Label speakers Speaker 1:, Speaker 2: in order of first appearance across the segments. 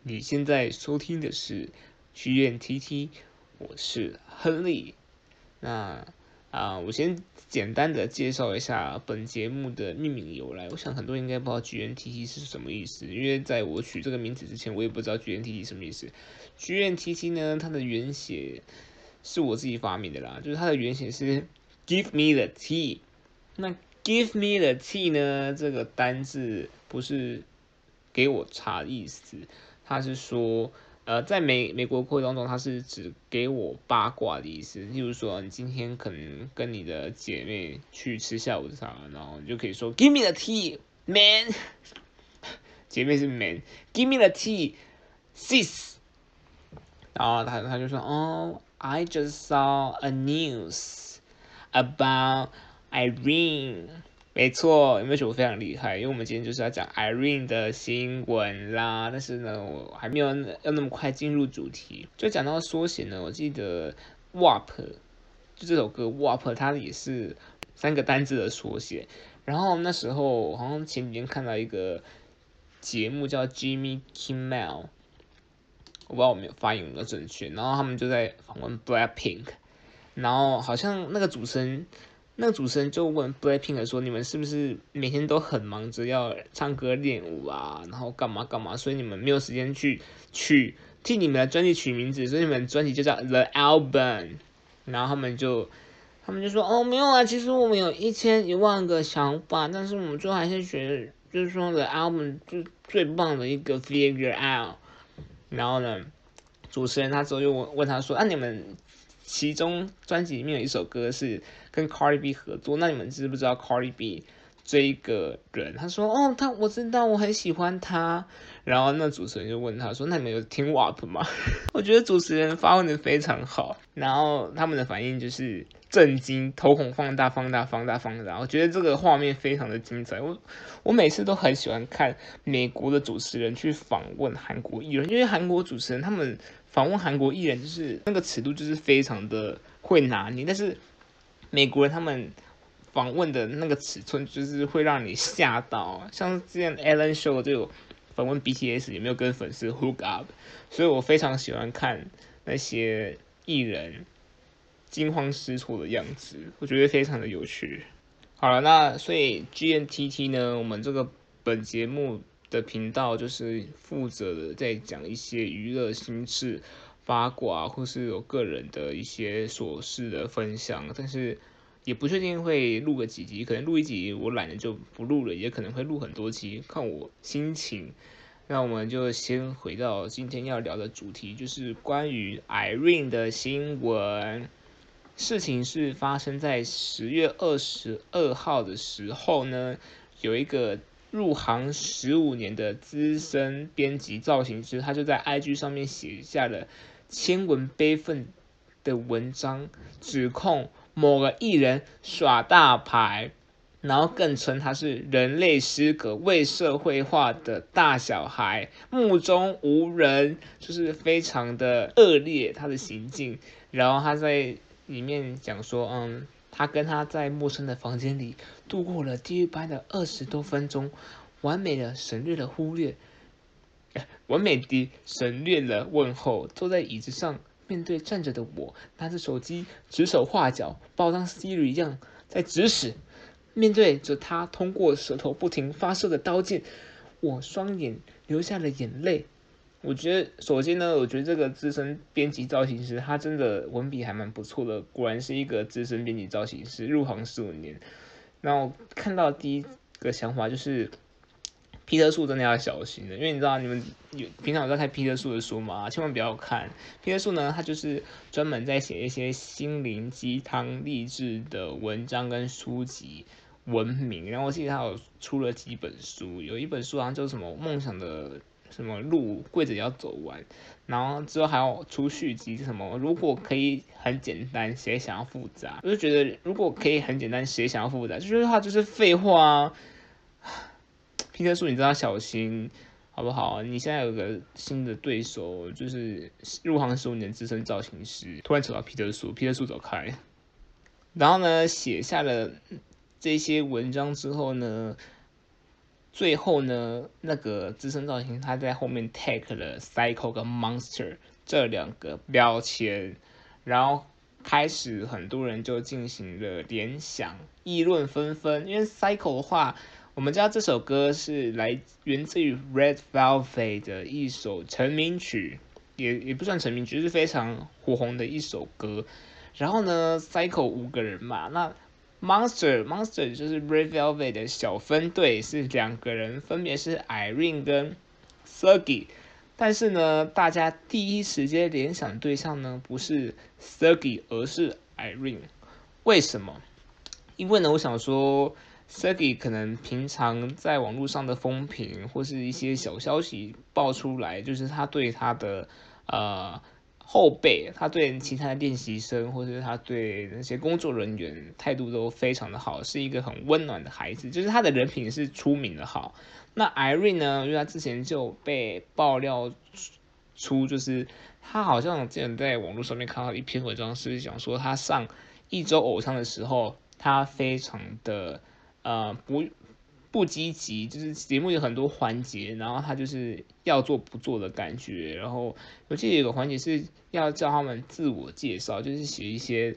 Speaker 1: 你现在收听的是剧院 TT，我是亨利。那我先简单的介绍一下本节目的命名由来。我想很多人应该不知道剧院 TT 是什么意思，因为在我取这个名字之前，我也不知道剧院 TT 什么意思。剧院 TT 呢，它的原写是我自己发明的啦，就是它的原写是 Give me the tea。那 Give me the tea 呢，这个单字不是给我茶的意思，它是说。在美国口语当中，它是指给我八卦的意思。例如说，你今天可能跟你的姐妹去吃下午茶，然后你就可以说 "Give me the tea, man"， 姐妹是 man，"Give me the tea, sis"， 然后他就说哦，I just saw a news about Irene。没错，有没有觉得我非常厉害？因为我们今天就是要讲 Irene 的新闻啦。但是呢，我还没有要那么快进入主题。就讲到缩写呢，我记得 WAP 就这首歌 WAP 它也是3个单字的缩写。然后那时候好像前几天看到一个节目叫 Jimmy Kimmel， 我不知道我没有发音有没有正确。然后他们就在访问 Blackpink， 然后好像那个主持人就问 Blackpink 说：“你们是不是每天都很忙着要唱歌练舞啊，然后干嘛干嘛，所以你们没有时间去替你们的专辑取名字，所以你们专辑就叫 The Album。”然后他们就说：“哦，没有啊，其实我们有1000-10000个想法，但是我们最后还是觉得，就是说 The Album 就最棒的一个 Figure Out。”然后呢，主持人他之后又问他说：“你们其中专辑里面有一首歌是跟 Cardi B 合作，那你们知不知道 Cardi B 这一个人？”他说：“哦，我知道，我很喜欢他。”然后那主持人就问他说：“那你们有听 WAP 吗？”我觉得主持人发问的非常好，然后他们的反应就是震惊，瞳孔放大。我觉得这个画面非常的精彩。我每次都很喜欢看美国的主持人去访问韩国艺人，因为韩国主持人他们访问韩国艺人就是那个尺度就是非常的会拿捏，但是美国人他们访问的那个尺寸就是会让你吓到，像之前 Ellen Show 就有访问 BTS 有没有跟粉丝 hook up， 所以我非常喜欢看那些艺人惊慌失措的样子，我觉得非常的有趣。好了，那所以 GNTT 呢，我们这个本节目的频道就是负责的在讲一些娱乐新事、八卦，或是有个人的一些琐事的分享，但是也不确定会录个几集，可能录一集我懒得就不录了，也可能会录很多集，看我心情。那我们就先回到今天要聊的主题，就是关于 Irene 的新闻。事情是发生在10月22号的时候呢，有一个入行15年的资深编辑造型师，他就在 IG 上面写下了千文悲愤的文章，指控某个艺人耍大牌，然后更称他是人类失格、未社会化的大小孩，目中无人，就是非常的恶劣他的行径。然后他在里面讲说，他跟他在陌生的房间里度过了地狱般的20多分钟，完美的省略了问候，坐在椅子上面对站着的我，拿着手机指手画脚，包当 Siri 一样在指使。面对着他通过舌头不停发射的刀剑，我双眼流下了眼泪。我觉得，首先呢，我觉得这个资深编辑造型师，他真的文笔还蛮不错的，果然是一个资深编辑造型师，入行15年。然后看到第一个想法就是，皮特树真的要小心的，因为你知道你们平常有在看皮特树的书吗？千万不要看。皮特树呢，他就是专门在写一些心灵鸡汤、励志的文章跟书籍。闻名，然后我记得他有出了几本书，有一本书好像叫什么梦想的什么路跪着也要走完，然后之后还要出续集什么如果可以很简单，谁想要复杂？我就觉得如果可以很简单，谁想要复杂？这句话就是废话啊！皮特树，你知道小心好不好？你现在有个新的对手，就是入行15年资深造型师，突然扯到皮特树，皮特树走开。然后呢，写下了这些文章之后呢， 最后呢，那个资深造型他在后面 take 了 Psycho 跟 Monster 这2个标签，然后开始很多人就进行了联想，议论纷纷。因为 Psycho 的话，我们知道这首歌是源自于 Red Velvet 的一首成名曲，也不算成名曲，就是非常火红的一首歌。然后呢 ，Psycho 5个人嘛，那Monster 就是 Red Velvet 的小分队，是2个人，分别是 Irene 跟 Sergey。但是呢，大家第一时间联想对象呢不是 Sergey， 而是 Irene。为什么？因为呢，我想说 Sergey 可能平常在网络上的风评或是一些小消息爆出来，就是他对他的后辈，他对其他的练习生，或是他对那些工作人员态度都非常的好，是一个很温暖的孩子，就是他的人品是出名的好。那 Irene 呢，因为他之前就被爆料出，就是他好像之前在网络上面看到一篇文章，是讲说他上一周偶像的时候，他非常的不积极，就是节目有很多环节，然后他就是要做不做的感觉。然后我记得有个环节是要叫他们自我介绍，就是写一些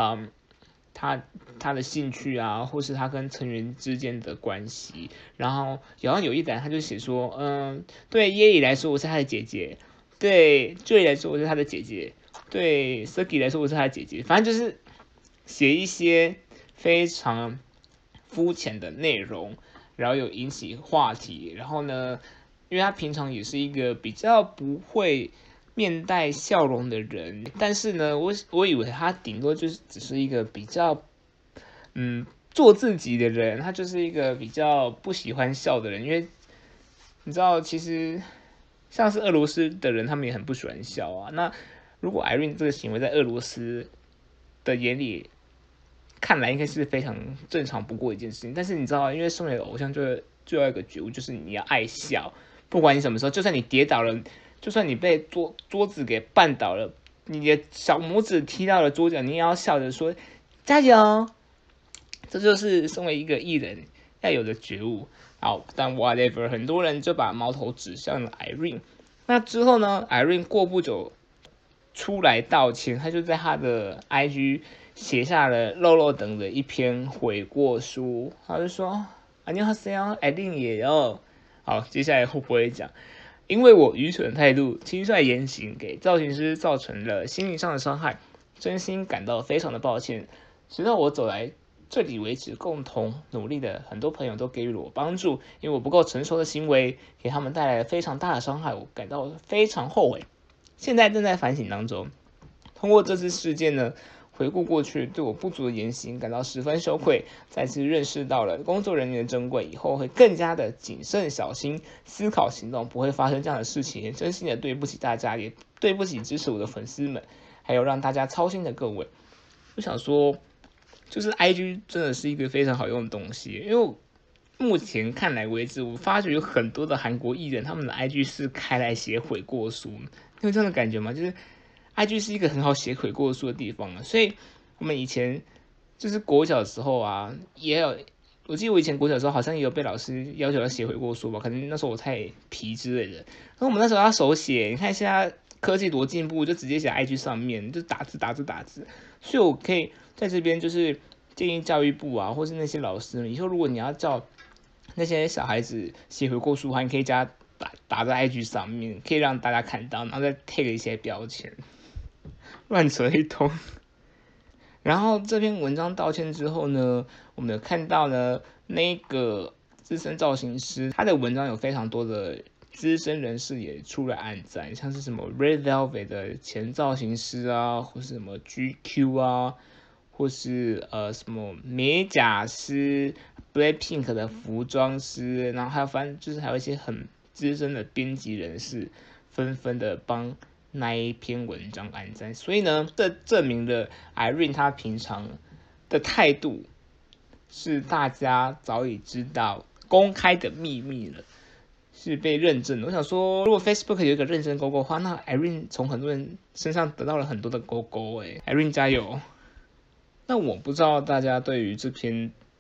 Speaker 1: 他的兴趣啊，或是他跟成员之间的关系。然后好像有一栏他就写说，对耶里来说我是他的姐姐，对 Joy 来说我是他的姐姐，对 Seki 来说我是他的姐姐，反正就是写一些非常肤浅的内容，然后有引起话题。然后呢，因为他平常也是一个比较不会面带笑容的人，但是呢，我以为他顶多就是只是一个比较做自己的人，他就是一个比较不喜欢笑的人。因为你知道，其实像是俄罗斯的人，他们也很不喜欢笑啊。那如果 Irene 这个行为在俄罗斯的眼里看来应该是非常正常不过一件事情，但是你知道，因为身为偶像就要一个觉悟，就是你要爱笑，不管你什么时候，就算你跌倒了，就算你被桌子给绊倒了，你的小拇指踢到了桌角，你也要笑着说加油。这就是身为一个艺人要有的觉悟。好，但 whatever， 很多人就把矛头指向了 Irene。那之后呢 ，Irene 过不久出来道歉，他就在他的 IG 写下了肉肉等的一篇悔过书，他就说안녕하세요 Irene也有。好，接下来会不会讲？因为我愚蠢的态度、轻率言行给造型师造成了心理上的伤害，真心感到非常的抱歉。直到我走来这里为止，共同努力的很多朋友都给予了我帮助，因为我不够成熟的行为给他们带来了非常大的伤害，我感到非常后悔。现在正在反省当中。通过这次事件呢，回顾过去对我不足的言行感到十分羞愧，再次认识到了工作人员的珍贵，以后会更加的谨慎小心，思考行动，不会发生这样的事情。真心的对不起大家，也对不起支持我的粉丝们，还有让大家操心的各位。我想说，就是 IG 真的是一个非常好用的东西，因为目前看来为止，我发觉有很多的韩国艺人，他们的 IG 是开来写悔过书，你有这样的感觉吗？就是 IG 是一个很好写悔过书的地方，所以我们以前就是国小的时候啊，也有，我记得我以前国小的时候好像也有被老师要求要写悔过书吧，可能那时候我太皮之类的。然后我们那时候要手写，你看现在科技多进步，就直接写 IG 上面，就打字。所以我可以在这边就是建议教育部啊，或是那些老师，以后如果你要叫那些小孩子写悔过书的话，你可以加打在 IG 上面，可以让大家看到，然后再 tag 一些标签。乱扯一通。然后这篇文章道歉之后呢，我们有看到呢，那个资深造型师他的文章有非常多的资深人士也出来按赞，像是什么 Red Velvet 的前造型师啊，或是什么 GQ 啊，或是什么美甲师 Blackpink 的服装师，然后还有还有一些很资深的编辑人士，纷纷的帮那一篇文章按赞。所以呢，这证明了 Irene 她平常的态度是大家早已知道公开的秘密了，是被认证的。我想说，如果 Facebook 有一个认证勾勾的话，那 Irene 从很多人身上得到了很多的勾勾，Irene 加油！那我不知道大家对于这篇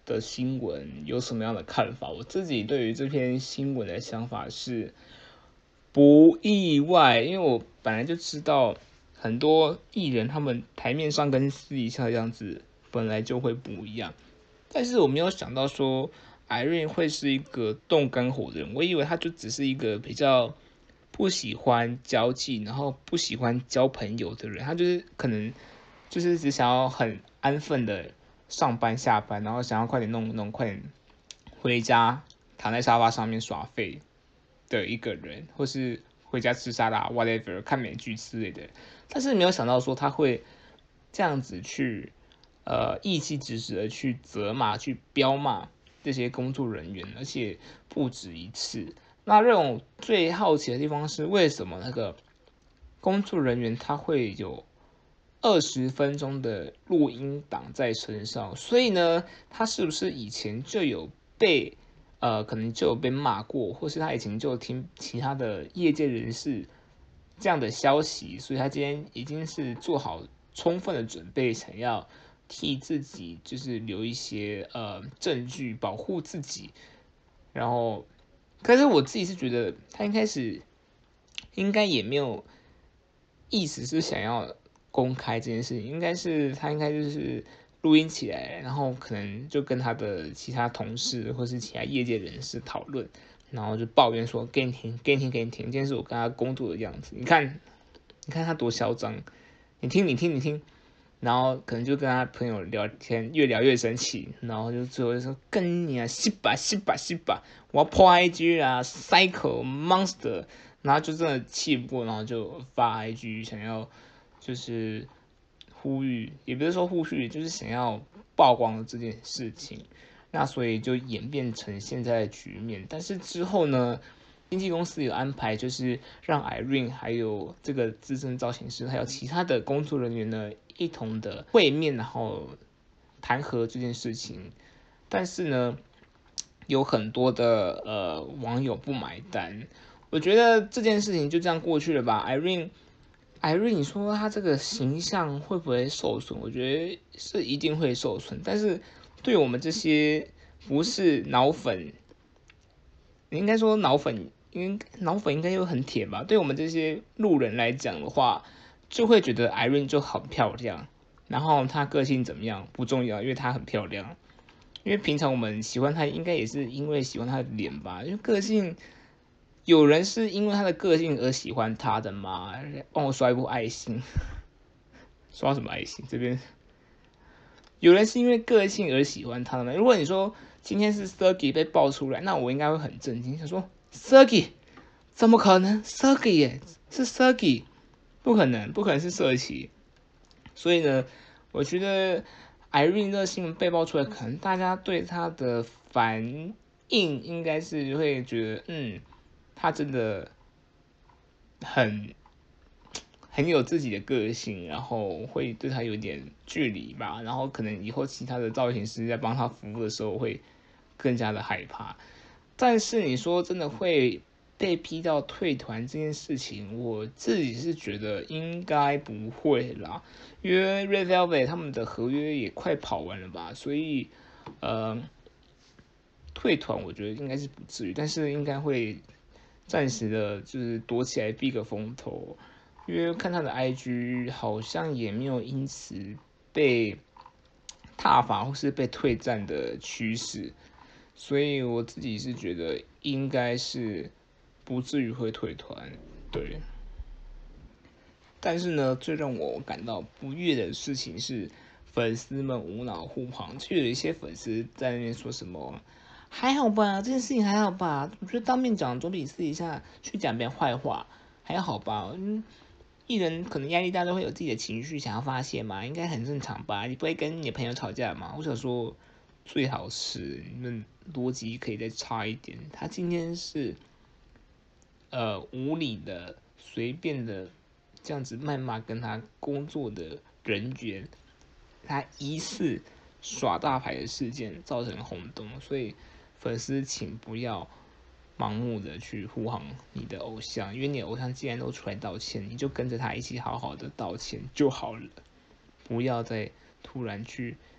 Speaker 2: 的新闻有什么样的看法？我自己对于这篇新闻的想法是不意外，因为我本来就知道很多艺人他们台面上跟私底下的样子本来就会不一样，但是我没有想到说 Irene 会是一个动肝火的人，我以为他就只是一个比较不喜欢交际，然后不喜欢交朋友的人，他就是可能就是只想要很安分的上班下班，然后想要快点弄弄，快点回家躺在沙发上面耍废的一个人，或是回家吃沙拉 whatever 看美剧之类的。但是没有想到说他会这样子去意气直直的去责骂、去彪骂这些工作人员，而且不止一次。那让我最好奇的地方是，为什么那个工作人员他会有20分钟的录音档在身上？所以呢，他是不是以前就有被可能就有被骂过，或是他以前就有听其他的业界人士这样的消息，所以他今天已经是做好充分的准备，想要替自己就是留一些证据保护自己。然后，可是我自己是觉得他应该也没有意思是想要公开这件事情，他应该就是录音起来，然后可能就跟他的其他同事或是其他业界人士讨论，然后就抱怨说给你听，给你听，给你听，今天是我跟他工作的样子，你看他多嚣张，你听，你听，你听。然后可能就跟他朋友聊天，越聊越生气，然后就最后就说跟你啊，吸吧吸吧吸吧，我要破 IG 啊，Cycle Monster，然后就真的气不过，然后就发 IG 想要就是呼吁，也不是说呼吁，就是想要曝光这件事情。那所以就演变成现在的局面。但是之后呢，经纪公司有安排，就是让 Irene 还有这个资深造型师，还有其他的工作人员呢，一同的会面，然后谈和这件事情。但是呢，有很多的网友不买单。我觉得这件事情就这样过去了吧。Irene，你说他这个形象会不会受损？我觉得是一定会受损。但是对我们这些不是脑粉，应该说脑粉，脑粉应该又很铁吧？对我们这些路人来讲的话，就会觉得 Irene 就很漂亮，然后她个性怎么样不重要，因为她很漂亮。因为平常我们喜欢她，应该也是因为喜欢她的脸吧？因为个性，有人是因为她的个性而喜欢她的吗？帮我刷一波爱心，刷什么爱心？这边有人是因为个性而喜欢他的吗？如果你说今天是 Sergey 被爆出来，那我应该会很震惊，想说 Sergey 怎么可能？Sergey 耶，是 Sergey，不可能，不可能是社企。所以呢，我觉得 Irene 这个新闻被爆出来，可能大家对他的反应应该是会觉得，他真的很很有自己的个性，然后会对他有点距离吧，然后可能以后其他的造型师在帮他服务的时候会更加的害怕。但是你说真的会被逼到退团这件事情，我自己是觉得应该不会啦，因为 Red Velvet 他们的合约也快跑完了吧，所以呃退团我觉得应该是不至于，但是应该会暂时的就是躲起来避个风头，因为看他的 IG 好像也没有因此被踏伐或是被退战的趋势，所以我自己是觉得应该是不至于会退团，对。但是呢，最让我感到不悦的事情是，粉丝们无脑护航，就有一些粉丝在那边说什么还好吧，这件事情还好吧，我觉得当面讲总比私底下去讲别人坏话还好吧。艺人可能压力大都会有自己的情绪想要发泄嘛，应该很正常吧？你不会跟你的朋友吵架嘛？我想说，最好是你们逻辑可以再差一点。他今天是无理的、随便的这样子谩骂跟他工作的人员，他疑似耍大牌的事件造成轰动，所以粉丝请不要盲目的去护航你的偶像，因为你的偶像既然都出来道歉，你就跟着他一起好好的道歉就好了，不要再突然去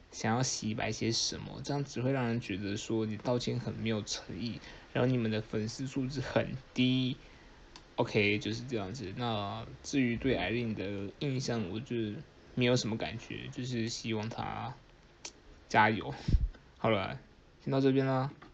Speaker 1: 想要洗白些什么，这样只会让人觉得说你道歉很没有诚意，然后你们的粉丝数字很低。OK， 就是这样子。那至于对艾琳的印象，我就没有什么感觉，就是希望她加油。好了，先到这边啦。